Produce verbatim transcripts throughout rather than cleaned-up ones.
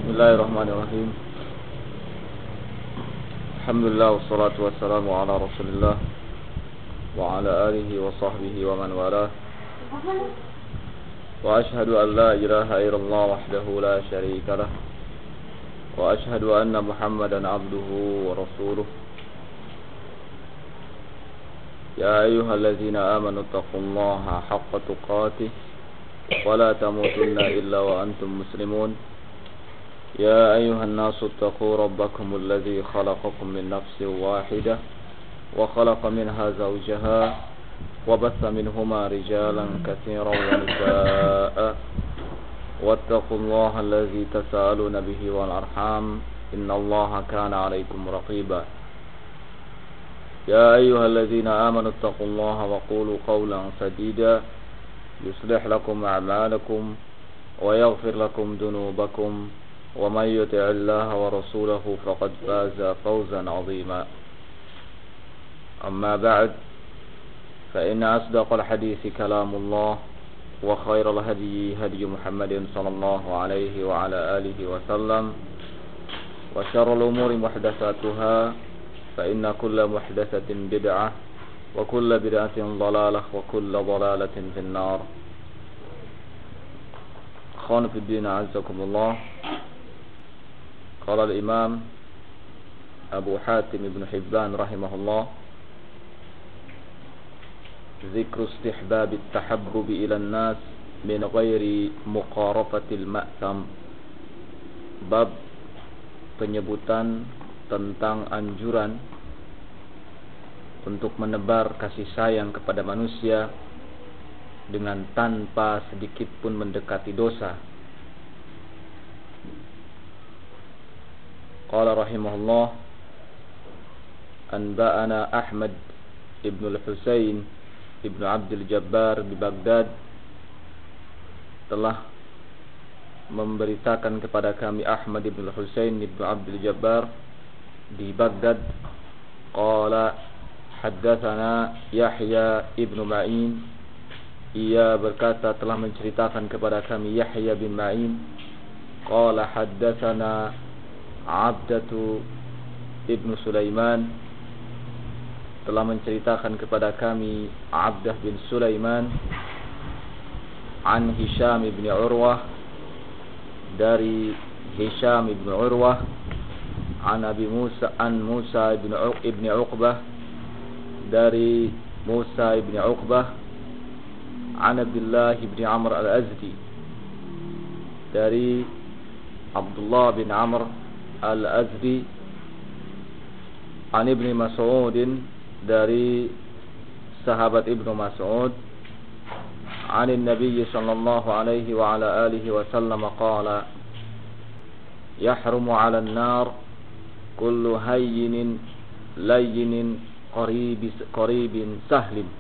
Bismillahirrahmanirrahim. Alhamdulillah wassalatu wassalamu ala Rasulillah wa ala alihi wa sahbihi wa man walah. Wa ashhadu an la ilaha illallah wahdahu la syarika lah. Wa ashhadu anna Muhammadan abduhu wa rasuluh. Ya ayyuhalladzina amanu taqullaha haqqa tuqatih wa la tamutunna illa wa antum muslimun. يا أيها الناس اتقوا ربكم الذي خلقكم من نفس واحدة وخلق منها زوجها وبث منهما رجالا كثيرا ونساء واتقوا الله الذي تساءلون به والأرحام إن الله كان عليكم رقيبا يا أيها الذين آمنوا اتقوا الله وقولوا قولا سديدا يصلح لكم أعمالكم ويغفر لكم ذنوبكم ومن يطع الله ورسوله فقد فاز فوزا عظيما أما بعد فإن أصدق الحديث كلام الله وخير الهدي هدي محمد صلى الله عليه وعلى آله وسلم وشر الأمور محدثاتها فإن كل محدثة بدعة وكل بدعة ضلالة وكل ضلالة في النار. أخواني في الدين أعزكم الله. قال الإمام أبو حاتم بن حبان رحمه الله: ذكر استحباب التحبب إلى الناس من غير مقارفة المأثم. Bab penyebutan tentang anjuran untuk menebar kasih sayang kepada manusia dengan tanpa sedikit pun mendekati dosa. Qala rahimahullah: Anba'ana Ahmad ibn al-Husayn ibn Abdul Jabbar di Baghdad telah memberitakan kepada kami Ahmad ibn al-Husayn ibn Abdul Jabbar di Baghdad. Qala haddatsana Yahya ibn Ma'in. Ia berkata telah menceritakan kepada kami Yahya bin Ma'in. Qala haddatsana Abdatu ibnu Sulaiman, telah menceritakan kepada kami Abdah bin Sulaiman an Hisham ibn Urwah, dari Hisham ibn Urwah an Abi Musa an Musa ibn ibn Uqbah, dari Musa ibn Uqbah an Abdullah ibn Amr al-Azdi, dari Abdullah bin Amr Al-Azdi an Ibni Mas'udin, dari sahabat Ibnu Mas'ud an Nabi sallallahu alaihi wa ala alihi wa sallam qala yahrumu 'ala an-nar kullu hayyinin layyinin qaribis qaribin sahlin.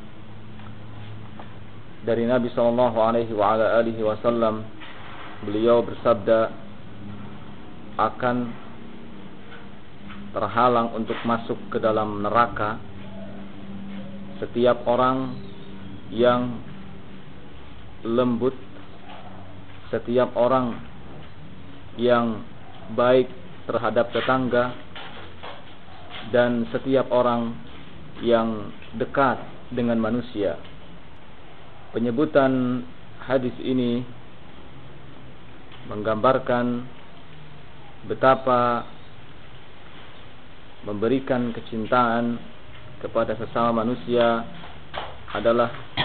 Dari Nabi sallallahu alaihi wa ala alihi wa sallam, beliau bersabda, akan terhalang untuk masuk ke dalam neraka setiap orang yang lembut, setiap orang yang baik terhadap tetangga, dan setiap orang yang dekat dengan manusia. Penyebutan hadis ini menggambarkan betapa memberikan kecintaan kepada sesama manusia adalah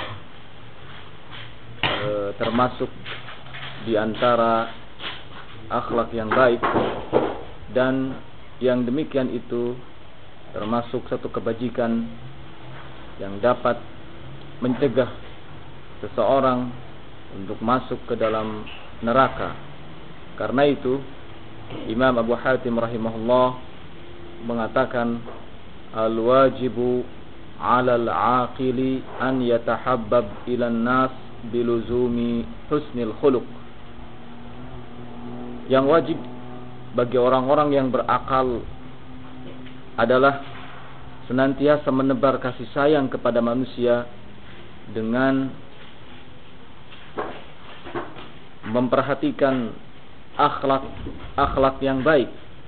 e, termasuk di antara akhlak yang baik, dan yang demikian itu termasuk satu kebajikan yang dapat mencegah seseorang untuk masuk ke dalam neraka. Karena itu Imam Abu Hatim rahimahullah mengatakan, al-wajibu 'alal 'aqili an yatahabbab ilan nas biluzumi husnil khuluq. Yang wajib bagi orang-orang yang berakal adalah senantiasa menebar kasih sayang kepada manusia dengan memperhatikan akhlak akhlak yang baik,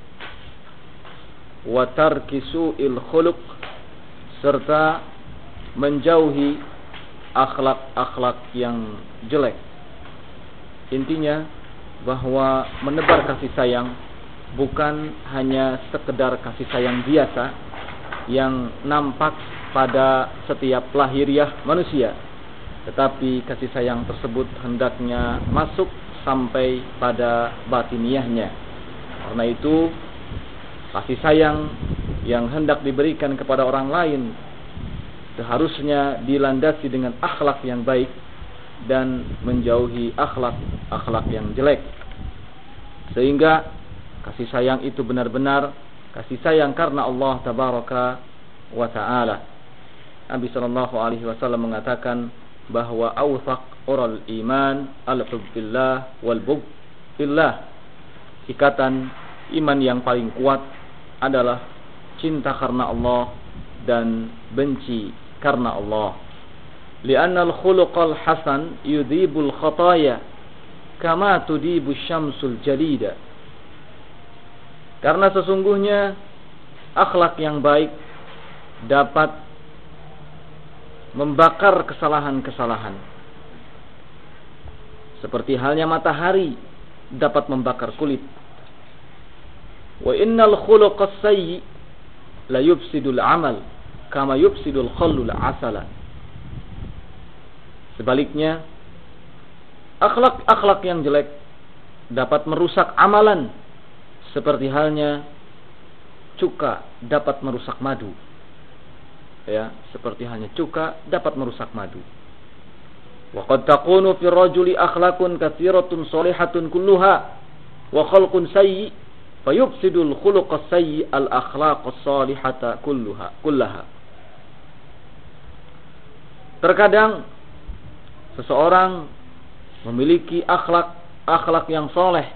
wa tarki su'il khuluq, serta menjauhi akhlak-akhlak yang jelek. Intinya bahwa menebar kasih sayang bukan hanya sekedar kasih sayang biasa yang nampak pada setiap lahiriah manusia, tetapi kasih sayang tersebut hendaknya masuk sampai pada batiniahnya. Karena itu kasih sayang yang hendak diberikan kepada orang lain seharusnya dilandasi dengan akhlak yang baik dan menjauhi akhlak-akhlak yang jelek, sehingga kasih sayang itu benar-benar kasih sayang karena Allah tabaraka wa ta'ala. Nabi sallallahu alaihi wasallam mengatakan bahwa awthaq ural iman al-hubbillah wal bughillah. Ikatan iman yang paling kuat adalah cinta karena Allah dan benci karena Allah. Lianna al-khuluqal hasan yudhibul khataya kama tudibu syamsul jalida. Karena sesungguhnya akhlak yang baik dapat membakar kesalahan-kesalahan, seperti halnya matahari dapat membakar kulit. Wa innal khuluqas sayyi la yufsidul amal kama yufsidul khallul asala. Sebaliknya, akhlak-akhlak yang jelek dapat merusak amalan, seperti halnya cuka dapat merusak madu. Ya, seperti halnya cuka dapat merusak madu. Wa qad takunu fi rajuli akhlaqun katsiratun shalihatun kulluha wa khalqun sayyi fayufsidul khuluqas sayyi al akhlaqas salihata kulluha kullaha. Terkadang seseorang memiliki akhlak akhlak yang soleh,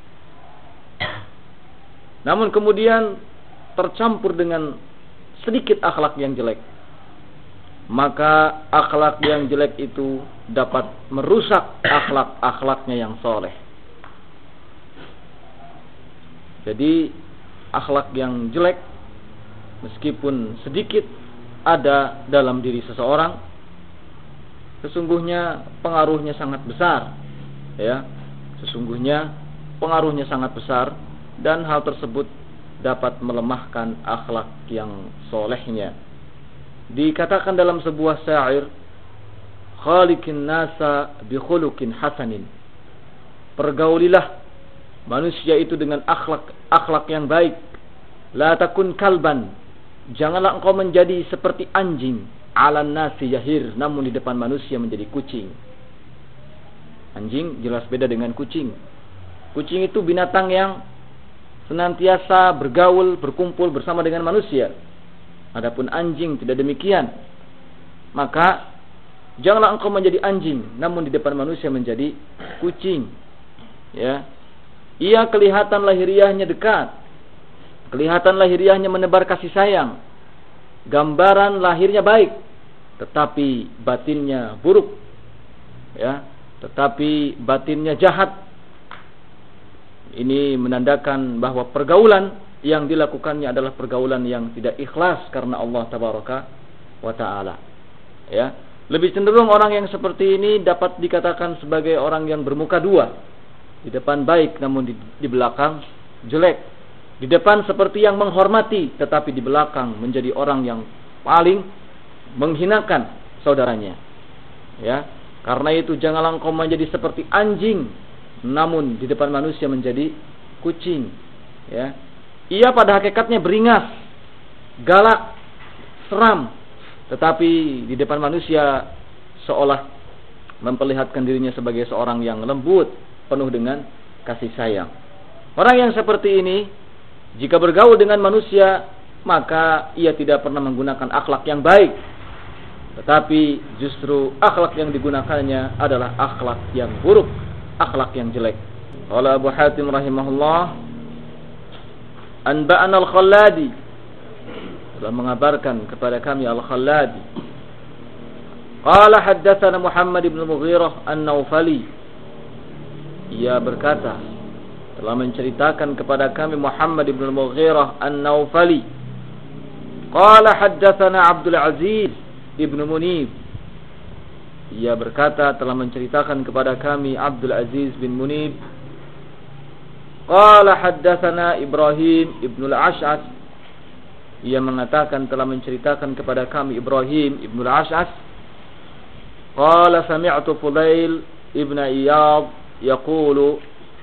namun kemudian tercampur dengan sedikit akhlak yang jelek, maka akhlak yang jelek itu dapat merusak akhlak-akhlaknya yang soleh. Jadi akhlak yang jelek meskipun sedikit ada dalam diri seseorang, sesungguhnya pengaruhnya sangat besar, ya. Sesungguhnya pengaruhnya sangat besar, dan hal tersebut dapat melemahkan akhlak yang solehnya. Dikatakan dalam sebuah syair, khaliqin nasa bi khuluqin hasanin. Pergaulilah manusia itu dengan akhlak akhlak yang baik. La takun kalban. Janganlah engkau menjadi seperti anjing. Alan nasi yahir, namun di depan manusia menjadi kucing. Anjing jelas beda dengan kucing. Kucing itu binatang yang senantiasa bergaul, berkumpul bersama dengan manusia. Adapun anjing tidak demikian. Maka janganlah engkau menjadi anjing, namun di depan manusia menjadi kucing. Ya. Ia kelihatan lahiriahnya dekat, kelihatan lahiriahnya menebar kasih sayang, gambaran lahirnya baik, tetapi batinnya buruk, ya, tetapi batinnya jahat. Ini menandakan bahwa pergaulan yang dilakukannya adalah pergaulan yang tidak ikhlas karena Allah tabaraka wa ta'ala. Ya, lebih cenderung orang yang seperti ini dapat dikatakan sebagai orang yang bermuka dua. Di depan baik namun di, di belakang jelek. Di depan seperti yang menghormati, tetapi di belakang menjadi orang yang paling menghinakan saudaranya. Ya, karena itu janganlah engkau menjadi seperti anjing, namun di depan manusia menjadi kucing. Ya, ia pada hakikatnya beringas, galak, seram, tetapi di depan manusia seolah memperlihatkan dirinya sebagai seorang yang lembut, penuh dengan kasih sayang. Orang yang seperti ini, jika bergaul dengan manusia, maka ia tidak pernah menggunakan akhlak yang baik, tetapi justru akhlak yang digunakannya adalah akhlak yang buruk, akhlak yang jelek. Qala Abu Hatim rahimahullah, anba'ana al-Khalladi, telah mengabarkan kepada kami al-Khalladi. Qala haddatsana Muhammad ibn Mughirah an-Naufali, ia berkata, telah menceritakan kepada kami Muhammad ibn al-Mughirah an-Naufali. Qala haddatsana Abdul Aziz ibn Munib. Ia berkata telah menceritakan kepada kami Abdul Aziz bin Munib. Qala haddatsana Ibrahim ibn al-Ash'as. Ia mengatakan telah menceritakan kepada kami Ibrahim ibn al-Ash'as. Qala sami'tu Fudail ibn Iyad yaqulu,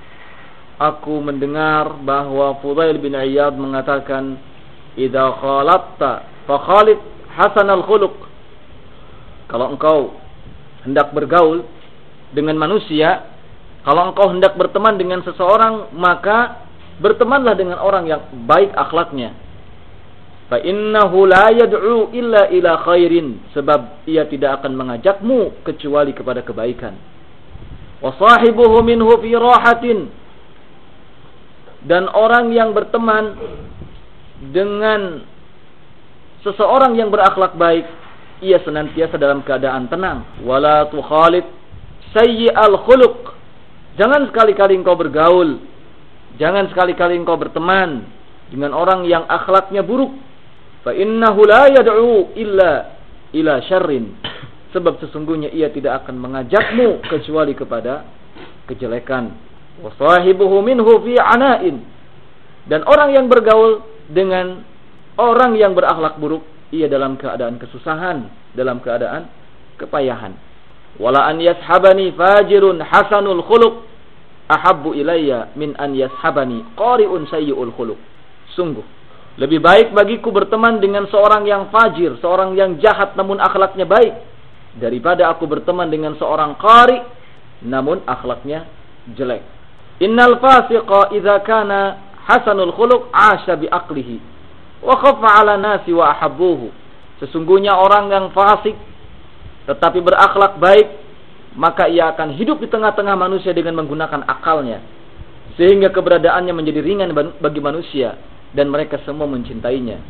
aku mendengar bahwa Fudail bin Iyad mengatakan, idza khalatta fa khalid hasanal khuluq. Kalau engkau hendak bergaul dengan manusia, kalau engkau hendak berteman dengan seseorang, maka bertemanlah dengan orang yang baik akhlaknya. Fa innahu la yad'u illa ila khairin, sebab ia tidak akan mengajakmu kecuali kepada kebaikan. Wa sahibuhu minhu fi rahatin, dan orang yang berteman dengan seseorang yang berakhlak baik, ia senantiasa dalam keadaan tenang. Wala tukhalid sayyi'al khuluq, jangan sekali-kali engkau bergaul, jangan sekali-kali engkau berteman dengan orang yang akhlaknya buruk. Fa innahu la yad'u illa ila syarrin, sebab sesungguhnya ia tidak akan mengajakmu kecuali kepada kejelekan. Wa sahibuhu minhu fi ana'in, dan orang yang bergaul dengan orang yang berakhlak buruk, ia dalam keadaan kesusahan, dalam keadaan kepayahan. Wala an yashabani fajirun hasanul khuluq ahabbu ilayya min an yashabani qari'un sayyi'ul khuluq. Sungguh lebih baik bagiku berteman dengan seorang yang fajir, seorang yang jahat namun akhlaknya baik, daripada aku berteman dengan seorang qari namun akhlaknya jelek. Innal fasiqa idza kana hasanul khuluq 'asha bi aqlihi wa khaffa 'ala nasi wa ahabbuhu. Sesungguhnya orang yang fasik tetapi berakhlak baik, maka ia akan hidup di tengah-tengah manusia dengan menggunakan akalnya, sehingga keberadaannya menjadi ringan bagi manusia dan mereka semua mencintainya.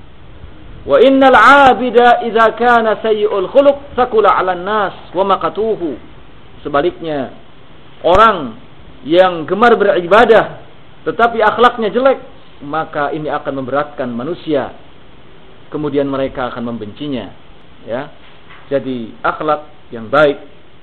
Wa innal 'abida idza kana sayyi'ul khuluq sakula 'alan nas wa maqatuhu. Sebaliknya, orang yang gemar beribadah tetapi akhlaknya jelek, maka ini akan memberatkan manusia, kemudian mereka akan membencinya. Ya, jadi akhlak yang baik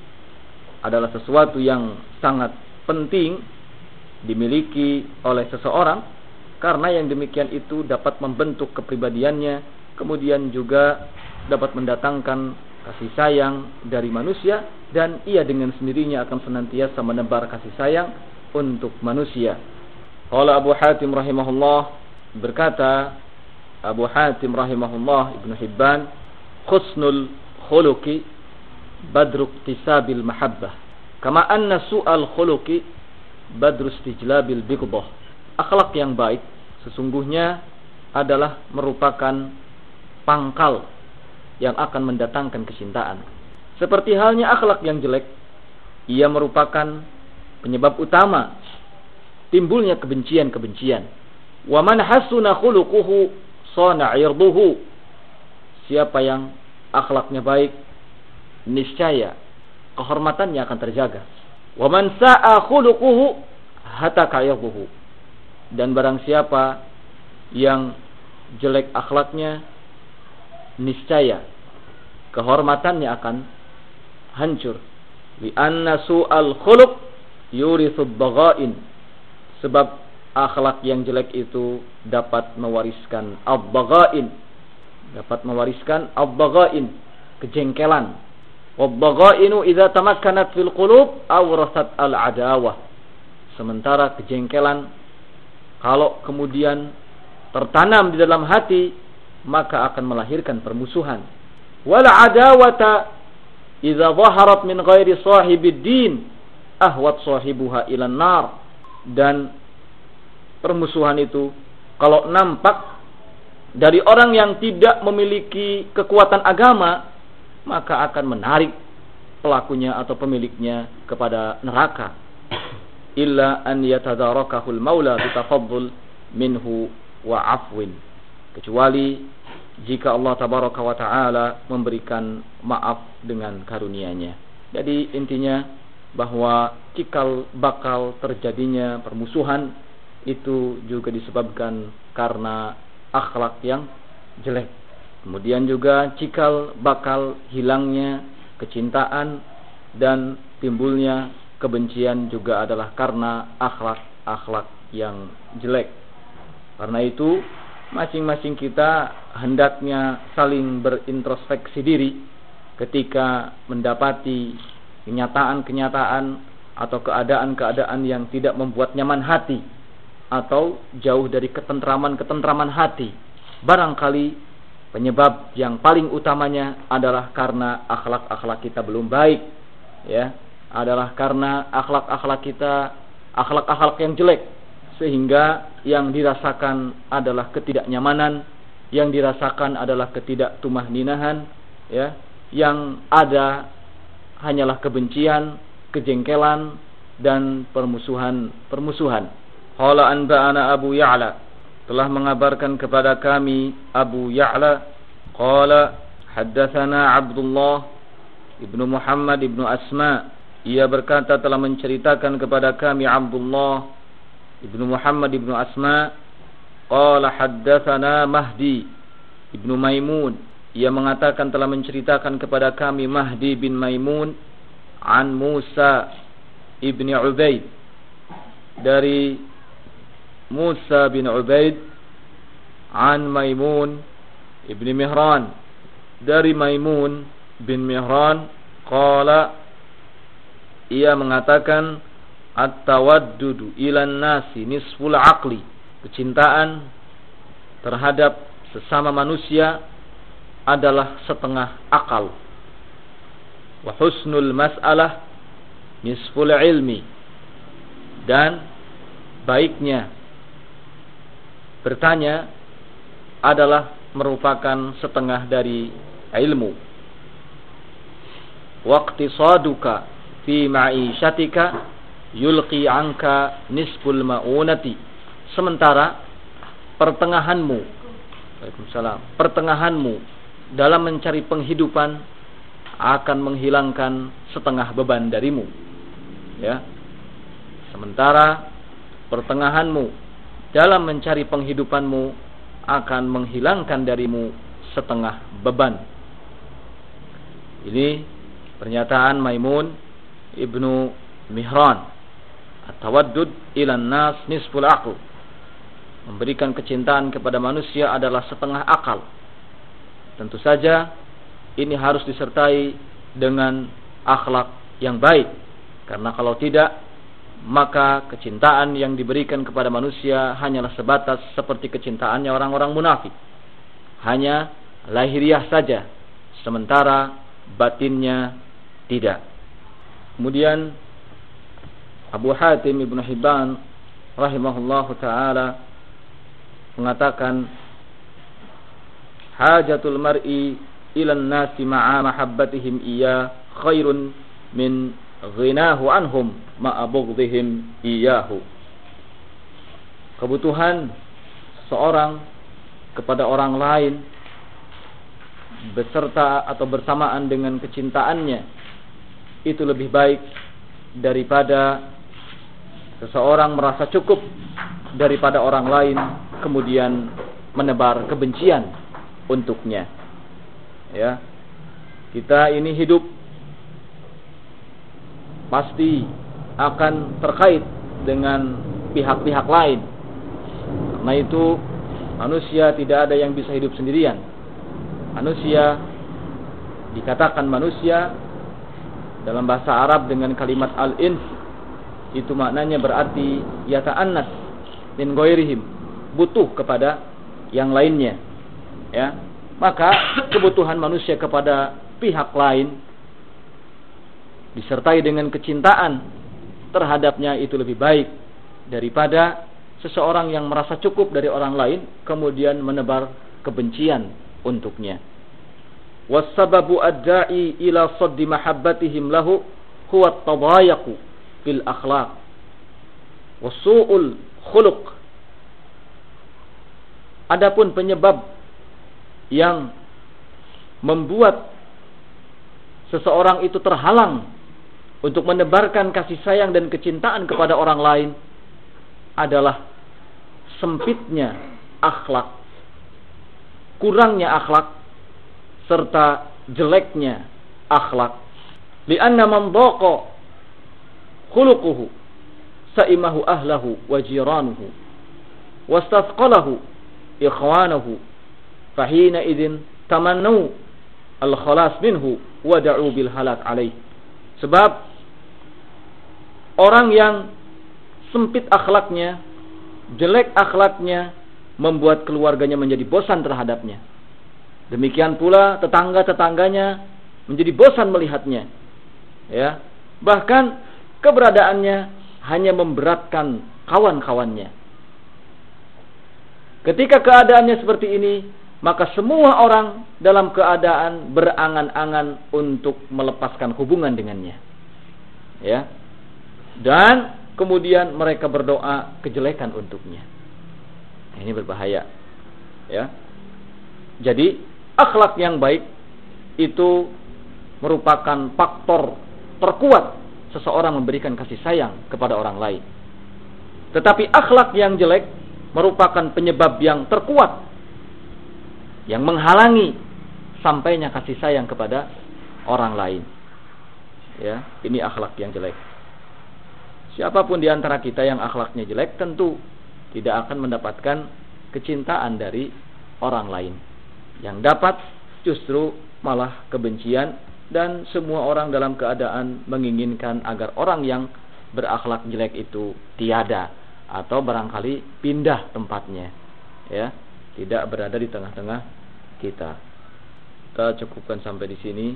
adalah sesuatu yang sangat penting dimiliki oleh seseorang, karena yang demikian itu dapat membentuk kepribadiannya, kemudian juga dapat mendatangkan kasih sayang dari manusia, dan ia dengan sendirinya akan senantiasa menebar kasih sayang untuk manusia. Qala Abu Hatim rahimahullah, berkata Abu Hatim rahimahullah Ibnu Hibban, husnul khuluqi badru iktisabil mahabbah, kama anna su'al khuluqi badru istijlabil bighdah. Akhlak yang baik sesungguhnya adalah merupakan pangkal yang akan mendatangkan kecintaan. Seperti halnya akhlak yang jelek, ia merupakan penyebab utama timbulnya kebencian-kebencian. Wa man hasuna khuluquhu sana 'irduhu. Siapa yang akhlaknya baik, niscaya kehormatannya akan terjaga. Wa man sa'a khuluquhu hataka 'irduhu. Dan barang siapa yang jelek akhlaknya, niscaya kehormatannya akan hancur. Li anna su'al khuluq yurithu ad-dhagha'in. Sebab akhlak yang jelek itu dapat mewariskan ad-dhagha'in, dapat mewariskan ad-dhagha'in, kejengkelan. Wad-dhagha'inu idza tamakkanat fil qulub awrasat al-adawah. Sementara kejengkelan kalau kemudian tertanam di dalam hati, maka akan melahirkan permusuhan. Wal adawata idza dhaharat min ghairi sahibid din ahwat sahibuha ilan nar. Dan permusuhan itu kalau nampak dari orang yang tidak memiliki kekuatan agama, maka akan menarik pelakunya atau pemiliknya kepada neraka. Illa an yatadarakahul maula bitafaddul minhu wa afwin. Kecuali jika Allah tabaraka wa ta'ala memberikan maaf dengan karunia-Nya. Jadi intinya bahwa cikal bakal terjadinya permusuhan itu juga disebabkan karena akhlak yang jelek. Kemudian juga cikal bakal hilangnya kecintaan dan timbulnya kebencian juga adalah karena akhlak-akhlak yang jelek. Karena itu masing-masing kita hendaknya saling berintrospeksi diri ketika mendapati kenyataan-kenyataan atau keadaan-keadaan yang tidak membuat nyaman hati atau jauh dari ketentraman-ketentraman hati. Barangkali penyebab yang paling utamanya adalah karena akhlak-akhlak kita belum baik, ya, adalah karena akhlak-akhlak kita akhlak-akhlak yang jelek, sehingga yang dirasakan adalah ketidaknyamanan, yang dirasakan adalah ketidaktumahninaan, ya, yang ada hanyalah kebencian, kejengkelan dan permusuhan-permusuhan. Qala anba'ana Abu Ya'la, telah mengabarkan kepada kami Abu Ya'la, qala haddatsana Abdullah ibnu Muhammad ibnu Asma, ia berkata telah menceritakan kepada kami Abdullah ibnu Muhammad ibnu Asma, qala haddatsana Mahdi ibnu Maimun, ia mengatakan telah menceritakan kepada kami Mahdi bin Maimun an Musa ibni Ubaid, dari Musa bin Ubaid an Maimun ibni Mihran, dari Maimun bin Mihran, qala, ia mengatakan at-tawaddudu ilan nasi nisful aqli, kecintaan terhadap sesama manusia adalah setengah akal. Wa husnul mas'alah nisful ilmi, dan baiknya bertanya adalah merupakan setengah dari ilmu. Waqtisaduka fi ma'isyatika yulqi anka nisful ma'unati, sementara pertengahanmu Waalaikumsalam pertengahanmu dalam mencari penghidupan akan menghilangkan setengah beban darimu, ya. Sementara pertengahanmu dalam mencari penghidupanmu akan menghilangkan darimu setengah beban. Ini pernyataan Maimun ibnu Mihran. At-tawaddud ilan nas nisful aql, memberikan kecintaan kepada manusia adalah setengah akal. Tentu saja ini harus disertai dengan akhlak yang baik, karena kalau tidak maka kecintaan yang diberikan kepada manusia hanyalah sebatas seperti kecintaannya orang-orang munafik, hanya lahiriah saja, sementara batinnya tidak. Kemudian Abu Hatim Ibnu Hibban rahimahullahu taala mengatakan, hajatul mar'i ilan nasi ma'a mahabbatihim iya khairun min ghinahu anhum ma'a bughdihim iyahu. Kebutuhan seorang kepada orang lain beserta atau bersamaan dengan kecintaannya itu lebih baik daripada seseorang merasa cukup daripada orang lain kemudian menebar kebencian untuknya. Ya, kita ini hidup pasti akan terkait dengan pihak-pihak lain. Karena itu manusia tidak ada yang bisa hidup sendirian. Manusia dikatakan manusia dalam bahasa Arab dengan kalimat al-ins, itu maknanya berarti yata'annas min ghairihim, butuh kepada yang lainnya, ya. Maka kebutuhan manusia kepada pihak lain disertai dengan kecintaan terhadapnya itu lebih baik daripada seseorang yang merasa cukup dari orang lain kemudian menebar kebencian untuknya. Wassababu ad-da'i ila saddi mahabbatihim lahu huwa at-tadayaqu fil akhlaq wasu'ul khuluq. Adapun penyebab yang membuat seseorang itu terhalang untuk menebarkan kasih sayang dan kecintaan kepada orang lain adalah sempitnya akhlak, kurangnya akhlak, serta jeleknya akhlak. Lianna man dhaqa khuluquhu sa'imahu ahlahu wa jiranuhu wastafqalahu ikhwanahu fahina idzin tamannu al-khalas minhu wa da'u bil halak alaih. Sebab orang yang sempit akhlaknya, jelek akhlaknya, membuat keluarganya menjadi bosan terhadapnya. Demikian pula tetangga-tetangganya menjadi bosan melihatnya. Ya, bahkan keberadaannya hanya memberatkan kawan-kawannya. Ketika keadaannya seperti ini, maka semua orang dalam keadaan berangan-angan untuk melepaskan hubungan dengannya. Ya. Dan kemudian mereka berdoa kejelekan untuknya. Ini berbahaya. Ya. Jadi, akhlak yang baik itu merupakan faktor terkuat seseorang memberikan kasih sayang kepada orang lain. Tetapi akhlak yang jelek merupakan penyebab yang terkuat yang menghalangi sampainya kasih sayang kepada orang lain. Ya, ini akhlak yang jelek. Siapapun di antara kita yang akhlaknya jelek tentu tidak akan mendapatkan kecintaan dari orang lain. Yang dapat justru malah kebencian, dan semua orang dalam keadaan menginginkan agar orang yang berakhlak jelek itu tiada atau barangkali pindah tempatnya. Ya. Tidak berada di tengah-tengah kita. Kita cukupkan sampai di sini.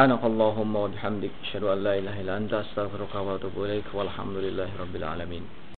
Subhanakallahumma wa bihamdik, asyhadu an la ilaha illa anta, astaghfiruka wa atubu ilaik. Walhamdulillahirabbil alamin.